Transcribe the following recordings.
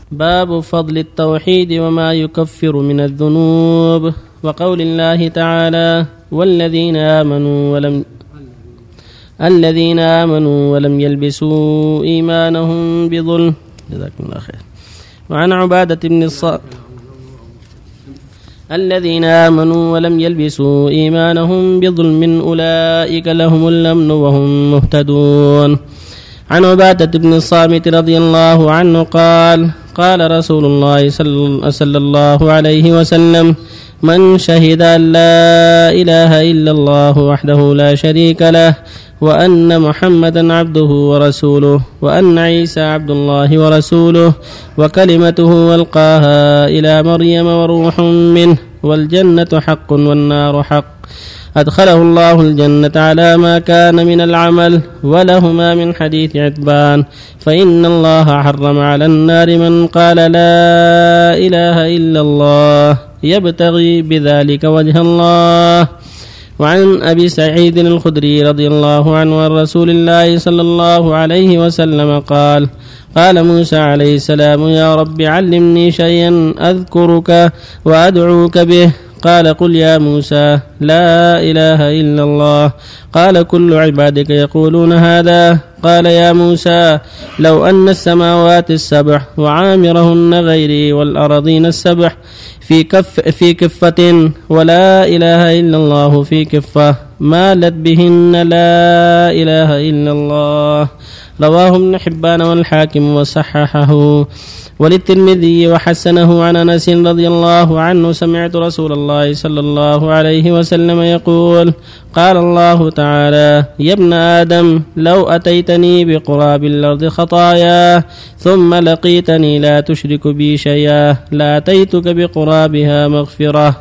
باب فضل التوحيد وما يكفر من الذنوب، وقول الله تعالى: الذين آمنوا ولم يلبسوا إيمانهم بظلم. جزاكم الله خير. وعن عبادة بن الصامت: الذين آمنوا ولم يلبسوا إيمانهم بظلم أولئك لهم الأمن وهم مهتدون. عن عبادة بن الصامت رضي الله عنه قال: قال رسول الله صلى الله عليه وسلم: من شهد أن لا إله إلا الله وحده لا شريك له وأن محمدا عبده ورسوله وأن عيسى عبد الله ورسوله وكلمته ألقاها إلى مريم وروح منه والجنة حق والنار حق، أدخله الله الجنة على ما كان من العمل. ولهما من حديث عتبان: فإن الله حرم على النار من قال لا إله إلا الله يبتغي بذلك وجه الله. وعن أبي سعيد الخدري رضي الله عنه عن رسول الله صلى الله عليه وسلم قال: قال موسى عليه السلام: يا رب علمني شيئا أذكرك وأدعوك به. قال: قل يا موسى لا إله إلا الله. قال: كل عبادك يقولون هذا. قال: يا موسى لو أن السماوات السبع وعامرهن غيري والأرضين السبع في كفة ولا إله إلا الله في كفة مالت بهن لا إله إلا الله. رواه ابن حبان والحاكم وصححه. وللترمذي وحسنه عن أنس رضي الله عنه: سمعت رسول الله صلى الله عليه وسلم يقول: قال الله تعالى: يا ابن آدم لو أتيتني بقراب الأرض خطايا ثم لقيتني لا تشرك بي شيئا لأتيتك بقرابها مغفرة.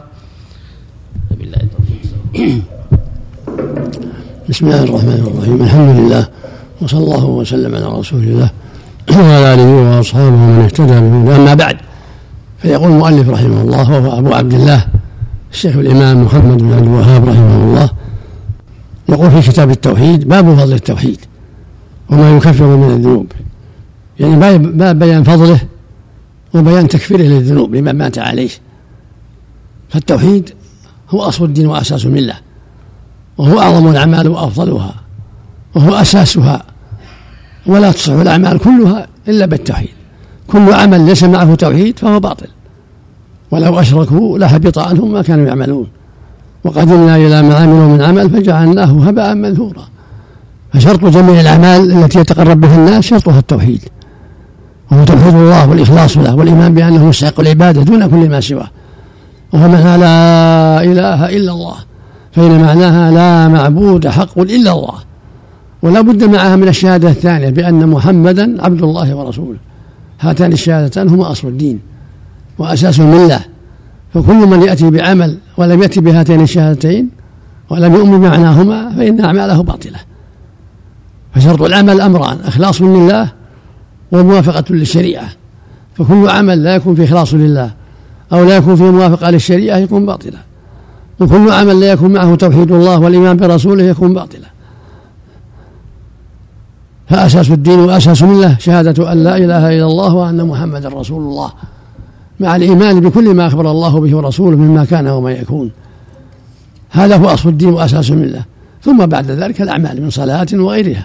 بسم الله الرحمن الرحيم. الحمد لله وصلى الله وسلم على رسول الله وعلى آله وأصحابه ومن اهتدى بهداه. أما بعد، فيقول المؤلف رحمه الله وهو أبو عبد الله الشيخ الإمام محمد بن عبد الوهاب رحمه الله، يقول في كتاب التوحيد: باب فضل التوحيد وما يكفر من الذنوب، يعني باب بيان فضله وبيان تكفيره للذنوب لمن مات عليه. فالتوحيد هو أصل الدين وأساس الملة، وهو أعظم الأعمال وأفضلها، وهو أساسها، ولا تصح الأعمال كلها إلا بالتوحيد. كل عمل ليس معه توحيد فهو باطل، ولو أشركوا لحبط عنهم ما كانوا يعملون، وقدمنا إلى ما عملوا من عمل فجعلناه هباء منثورا. فشرط جميع الأعمال التي يتقرب بها الناس شرطها التوحيد، وهو توحيد الله والإخلاص له والإيمان بأنه مستحق العبادة دون كل ما سواه، وهو معنى لا إله إلا الله، فإن معناها لا معبود حق إلا الله، ولا بد معها من الشهادة الثانية بأن محمدا عبد الله ورسوله. هاتان الشهادتان هما أصل الدين وأساس الملة. فكل من يأتي بعمل ولم يأتي بهاتين الشهادتين ولم يؤمن بمعناهما فإن أعماله باطلة. فشرط العمل أمران: إخلاص لله وموافقة للشريعة. فكل عمل لا يكون فيه إخلاص لله أو لا يكون فيه موافقة للشريعة يكون باطلا، وكل عمل لا يكون معه توحيد الله والإيمان برسوله يكون باطلا. فأساس الدين وأساس الملة شهادة أن لا إله إلا الله وأن محمدا رسول الله، مع الإيمان بكل ما أخبر الله به ورسوله مما كان وما يكون. هذا هو أصل الدين وأساس الملة. ثم بعد ذلك الأعمال من صلاة وغيرها.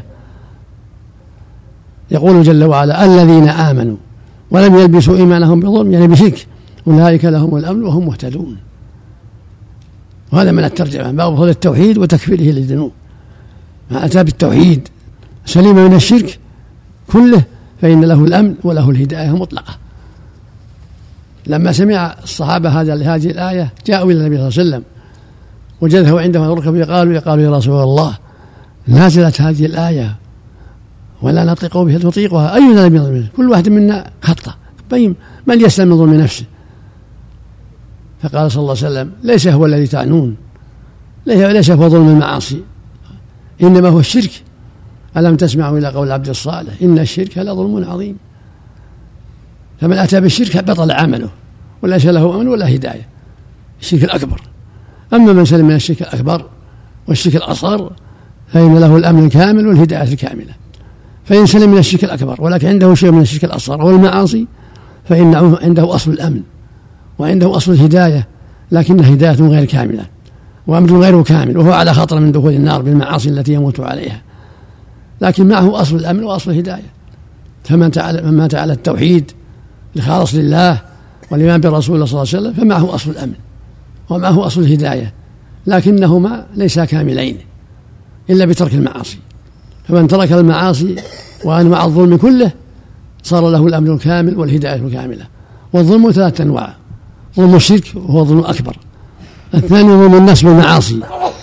يقول جل وعلا: الذين آمنوا ولم يلبسوا إيمانهم بظلم، يعني بشرك، أولئك لهم الأمن وهم مهتدون. وهذا من الترجمة: باب فضل التوحيد وتكفيره للذنوب. ما أتى بالتوحيد سليم من الشرك كله فإن له الأمن وله الهداية مطلقة. لما سمع الصحابة هذه الآية جاءوا إلى النبي صلى الله عليه وسلم وجده عنده الركب قالوا يا رسول الله نازلت هذه الآية ولا نطيق بها تطيقها أينا لم يظلم، كل واحد منا خطأ، من يسلم من ظلم نفسه؟ فقال صلى الله عليه وسلم: ليس هو الذي تعنون، ليس هو ظلم المعاصي، إنما هو الشرك. ألم تسمعوا إلى قول العبد الصالح: إن الشرك لظلم عظيم. فمن أتى بالشرك بطل عمله وليس له أمن ولا هداية، الشرك الأكبر. أما من سلم من الشرك الأكبر والشرك الأصغر فإن له الأمن الكامل والهداية الكاملة. فإن سلم من الشرك الأكبر ولكن عنده شيء من الشرك الأصغر والمعاصي فإن عنده أصل الأمن وعنده أصل الهداية، لكنها هداية غير كاملة وأمر غير كامل، وهو على خطر من دخول النار بالمعاصي التي يموت عليها، لكن معه أصل الأمن وأصل الهداية. فمن مات على التوحيد الخالص لله والإيمان بالرسول صلى الله عليه وسلم فمعه أصل الأمن ومعه أصل الهداية، لكنهما ليسا كاملين إلا بترك المعاصي. فمن ترك المعاصي وأنواع الظلم كله صار له الأمن الكامل والهداية الكاملة. والظلم 3 أنواع: ظلم الشرك وهو الظلم الأكبر، الثاني ظلم النفس بالمعاصي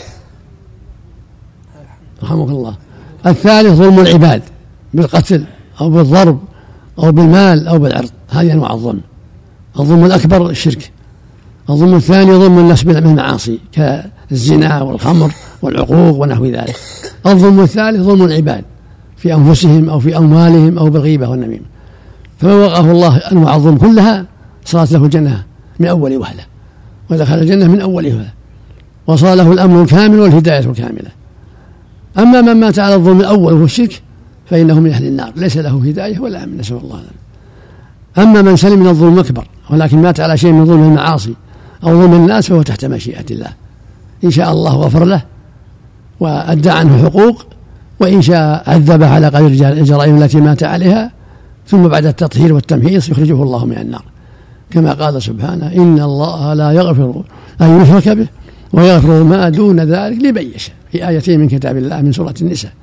رحمك الله، الثالث ظلم العباد بالقتل أو بالضرب أو بالمال أو بالعرض. هذه أنواع الظلم. الظلم الأكبر الشرك، الظلم الثاني ظلم النفس بالمعاصي كالزنا والخمر والعقوق ونحو ذلك. الظلم الثالث ظلم العباد في أنفسهم أو في أموالهم أو بالغيبة والنميمة. فمن وقاه الله أنواع الظلم كلها صارت له الجنة من أول وهلة، ودخل الجنة من أول وهلة، وصار له الأمن الكامل والهداية الكاملة. أما من مات على الظلم الأول وهو الشرك فإنه من أهل النار، ليس له هداية ولا أمن، نسأل الله العافية. أما من سلم من الظلم الأكبر ولكن مات على شيء من ظلم المعاصي أو ظلم الناس فهو تحت مشيئة الله، إن شاء الله غفر له وأدى عنه حقوق، وإن شاء عذب على قدر الجرائم التي مات عليها، ثم بعد التطهير والتمحيص يخرجه الله من النار، كما قال سبحانه: إن الله لا يغفر أن يشرك به ويغفر ما دون ذلك لمن يشاء، في آيتين من كتاب الله من سورة النساء.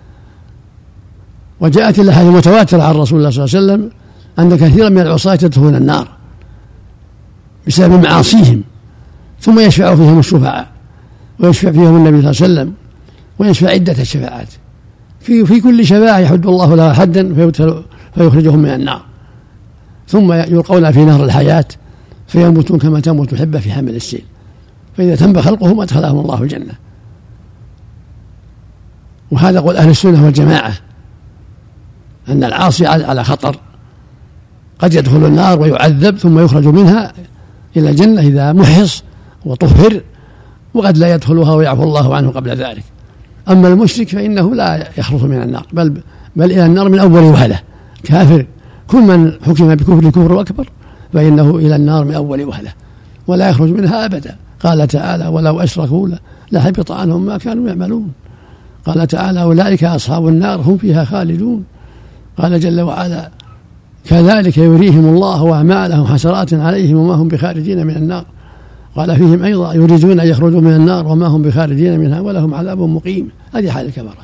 وجاءت الأحاديث المتواترة عن رسول الله صلى الله عليه وسلم أن كثيرا من العصاة يدخلون النار بسبب معاصيهم، ثم يشفع فيهم الشفعاء ويشفع فيهم النبي صلى الله عليه وسلم، ويشفع عدة الشفاعات، في كل شفاعة يحد الله لها حدا فيخرجهم من النار، ثم يلقون في نهر الحياة فيموتون كما تموت الحبة في حمل السيل، فإذا تم خلقهم أدخلهم الله الجنة. وهذا قول أهل السنة والجماعة، أن العاصي على خطر، قد يدخل النار ويعذب ثم يخرج منها إلى الجنة إذا محص وطهر، وقد لا يدخلها ويعفو الله عنه قبل ذلك. أما المشرك فإنه لا يخلص من النار، بل إلى النار من أول وهلة، كافر. كل من حكم بكفر كفر أكبر فإنه إلى النار من أول وهلة ولا يخرج منها أبدا. قال تعالى: ولو أشركوا لحبط عنهم ما كانوا يعملون. قال تعالى: أولئك أصحاب النار هم فيها خالدون. قال جل وعلا: كذلك يريهم الله أعمالهم حسرات عليهم وما هم بخارجين من النار. قال فيهم أيضا: يريدون أن يخرجوا من النار وما هم بخارجين منها ولهم عذاب مقيم. هذه حال الكفرة.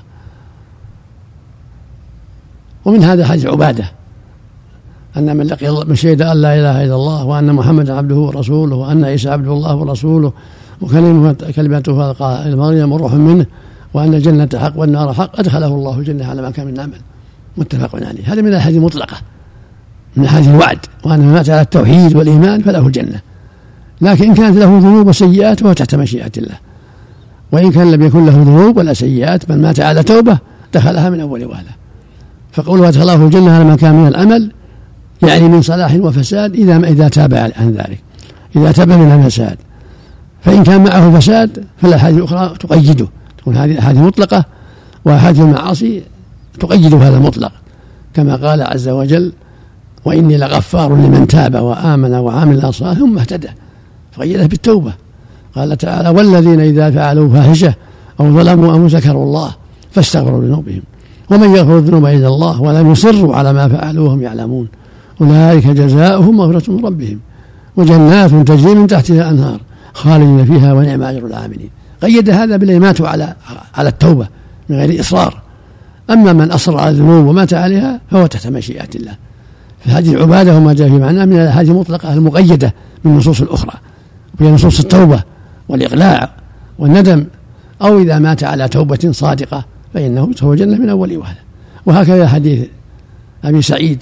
ومن هذا حديث عبادة أن من لقي من شهد أن لا إله إلا الله وأن محمدا عبده ورسوله وأن عيسى عبد الله ورسوله وكلمته إلى مريم وروح منه وأن الجنة حق والنار حق أدخله الله الجنة على ما كان من عمل، متفق عليه. هذا من الأحاديث المطلقة، من أحاديث الوعد، وأن من مات على التوحيد والإيمان فله الجنة. لكن إن كانت له ذنوب وسيئات فهو تحت مشيئة الله، وإن كان لم يكن له ذنوب ولا سيئات بل مات على توبة دخلها من أول وهلة. فقوله أدخله الجنة على ما كان من العمل يعني من صلاح وفساد إذا تاب عن ذلك، إذا تاب من الفساد. فإن كان معه فساد فالأحاديث الأخرى تقيده، تكون هذه أحاديث مطلقة، وأحاديث المعاصي تقيد هذا المطلق، كما قال عز وجل: وإني لغفار لمن تاب وآمن وعمل صالحا ثم اهتدى، فقيده بالتوبة. قال تعالى: والذين إذا فعلوا فاحشة أو ظلموا أو ذكروا الله فاستغفروا لذنوبهم ومن يغفر الذنوب إلا الله ولم يصروا على ما فعلوا وهم يعلمون أولئك جزاؤهم مغفرة من ربهم وجنات تجري من تحتها الأنهار خالدين فيها ونعم أجر العاملين. قيد هذا بالذين ماتوا على التوبة من غير إصرار. أما من أصر على الذنوب ومات عليها فهو تحت مشيئة الله. فهذه العبادة وما جاء في معناه من الأحاديث المطلقة المقيدة من النصوص الأخرى، وهي نصوص التوبة والإقلاع والندم. أو إذا مات على توبة صادقة فإنه يدخل الجنة من أول وهلة. وهكذا حديث أبي سعيد: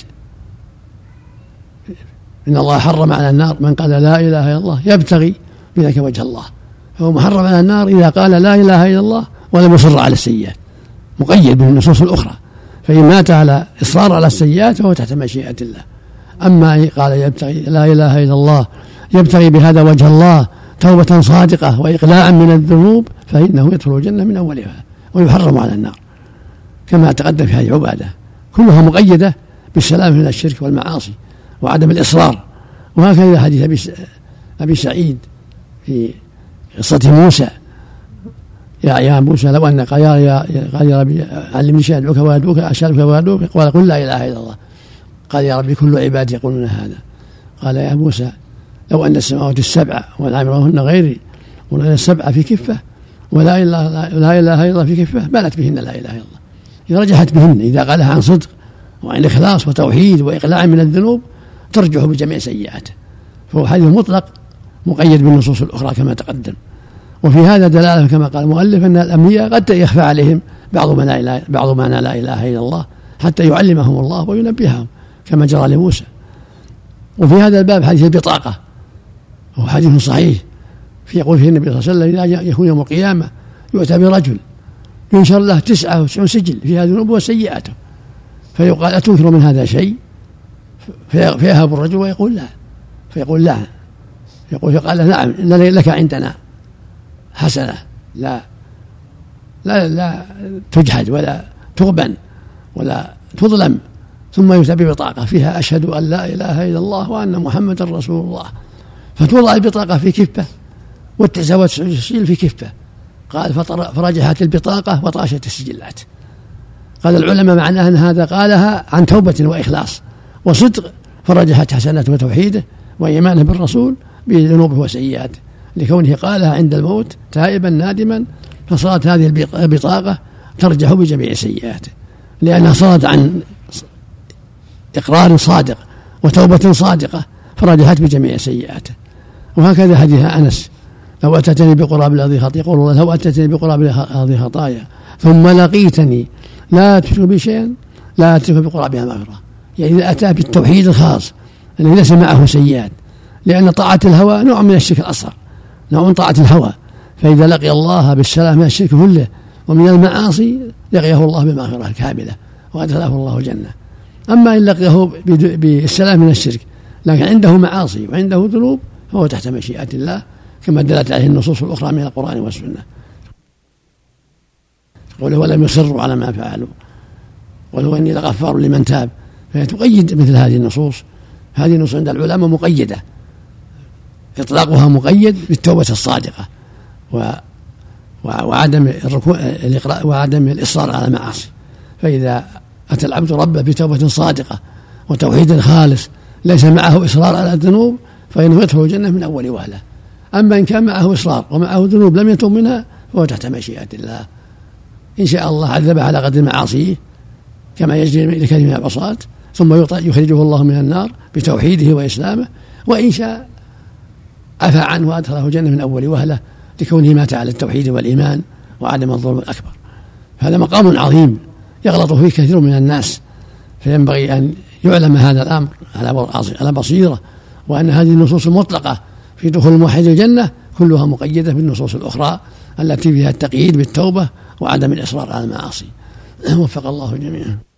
إن الله حرم على النار من قال لا إله إلا الله يبتغي بذلك وجه الله، فهو محرم على النار إذا قال لا إله إلا الله ولم يصر على السيئات، مقيد بالنصوص الأخرى. فإن مات على إصرار على السيئات فهو تحت مشيئة الله. أما قال يبتغي لا إله إلا الله يبتغي بهذا وجه الله توبة صادقة وإقلاعا من الذنوب فإنه يدخل الجنة من أولها ويحرم على النار، كما تقدم في هذه عبادة كلها مقيدة بالسلام من الشرك والمعاصي وعدم الإصرار. وهكذا حديث أبي سعيد في قصة موسى: يا موسى لو أن قال يا ربي علمني شيئا أدعوك وأدعوك أسألك وأدعوك، قال قل لا إله إلا الله. قال يا ربي كل عبادي يقولون هذا. قال يا موسى لو أن السماوات السبع والعامرهن غيري وأن السبع في كفة ولا إله إلا الله في كفة بلت بهن لا إله إلا الله. إذا رجحت بهن، إذا قالها عن صدق وعن إخلاص وتوحيد وإقلاع من الذنوب، ترجح بجميع سيئاته. فهو حديث مطلق مقيد بالنصوص الأخرى كما تقدم. وفي هذا دلالة كما قال المؤلف أن الأنبياء قد يخفى عليهم بعض معنى لا إله إلا الله حتى يعلمهم الله وينبههم كما جرى لموسى. وفي هذا الباب حديث البطاقة، وهو حديث صحيح يقول فيه النبي صلى الله عليه وسلم: إذا يكون يوم القيامة يؤتى برجل ينشر له 99 سجل فيها ذنوبه وسيئاته، فيقال: أتنكر من هذا شيء؟ فيهب الرجل ويقول لا، فيقول لا، فقال: نعم إن لك عندنا حسنة لا تجحد ولا تغبن ولا تظلم. ثم يؤتى ببطاقة فيها: أشهد أن لا إله إلا الله وأن محمدا رسول الله. فتوضع البطاقة في كفة والسجل في كفة. قال: فرجحت البطاقة وطاشت السجلات. قال العلماء معناه أن هذا قالها عن توبة وإخلاص وصدق، فرجحت حسناته وتوحيده وإيمانه بالرسول بذنوبه وسيئاته، لكونه قالها عند الموت تائبا نادما، فصارت هذه البطاقة ترجح بجميع سيئاته، لأنها صارت عن إقرار صادق وتوبة صادقة، فرجحت بجميع سيئاته. وهكذا حديث أنس: لو أتتني بقراب الأرض خطايا، يقول الله: لو أتتني بقراب الأرض خطايا ثم لقيتني لا تشرك بي شيئا لا أترك بقرابها مغفرة. يعني إذا أتى بالتوحيد الخاص الذي ليس معه سيئات، لأن طاعة الهوى نوع من الشرك الأصغر، نوع من طاعة الهوى. فإذا لقي الله بالسلام من الشرك كله ومن المعاصي لقيه الله بمغفرة كاملة وأدخله الله الجنة. أما إن لقيه بالسلام من الشرك لكن عنده معاصي وعنده ذنوب فهو تحت مشيئة الله، كما دلت عليه النصوص الأخرى من القرآن والسنة. قوله: ولم يصروا على ما فعلوا، ولو إني لغفار لمن تاب. فهي تقيد مثل هذه النصوص. هذه النصوص عند العلماء مقيدة، إطلاقها مقيد بالتوبة الصادقة وعدم الإصرار على المعاصي. فإذا أتى العبد ربه بتوبة صادقة وتوحيد خالص ليس معه إصرار على الذنوب فإنه يدخل الجنة من أول وهلة. أما إن كان معه إصرار ومعه ذنوب لم يتوب منها فهو تحت مشيئة الله. إن شاء الله عذبه على قدر معاصيه كما يجري لكثير من العصاة، ثم يخرجه الله من النار بتوحيده وإسلامه، وإن شاء عفى عنه وأدخله الجنة من أول وهلة لكونه مات على التوحيد والإيمان وعدم الظلم الأكبر. هذا مقام عظيم يغلط فيه كثير من الناس، فينبغي أن يعلم هذا الأمر على بصيرة، وأن هذه النصوص المطلقة في دخول الموحد الجنة كلها مقيدة بالنصوص الأخرى التي فيها التقييد بالتوبة وعدم الإصرار على المعاصي. وفق الله جميعا.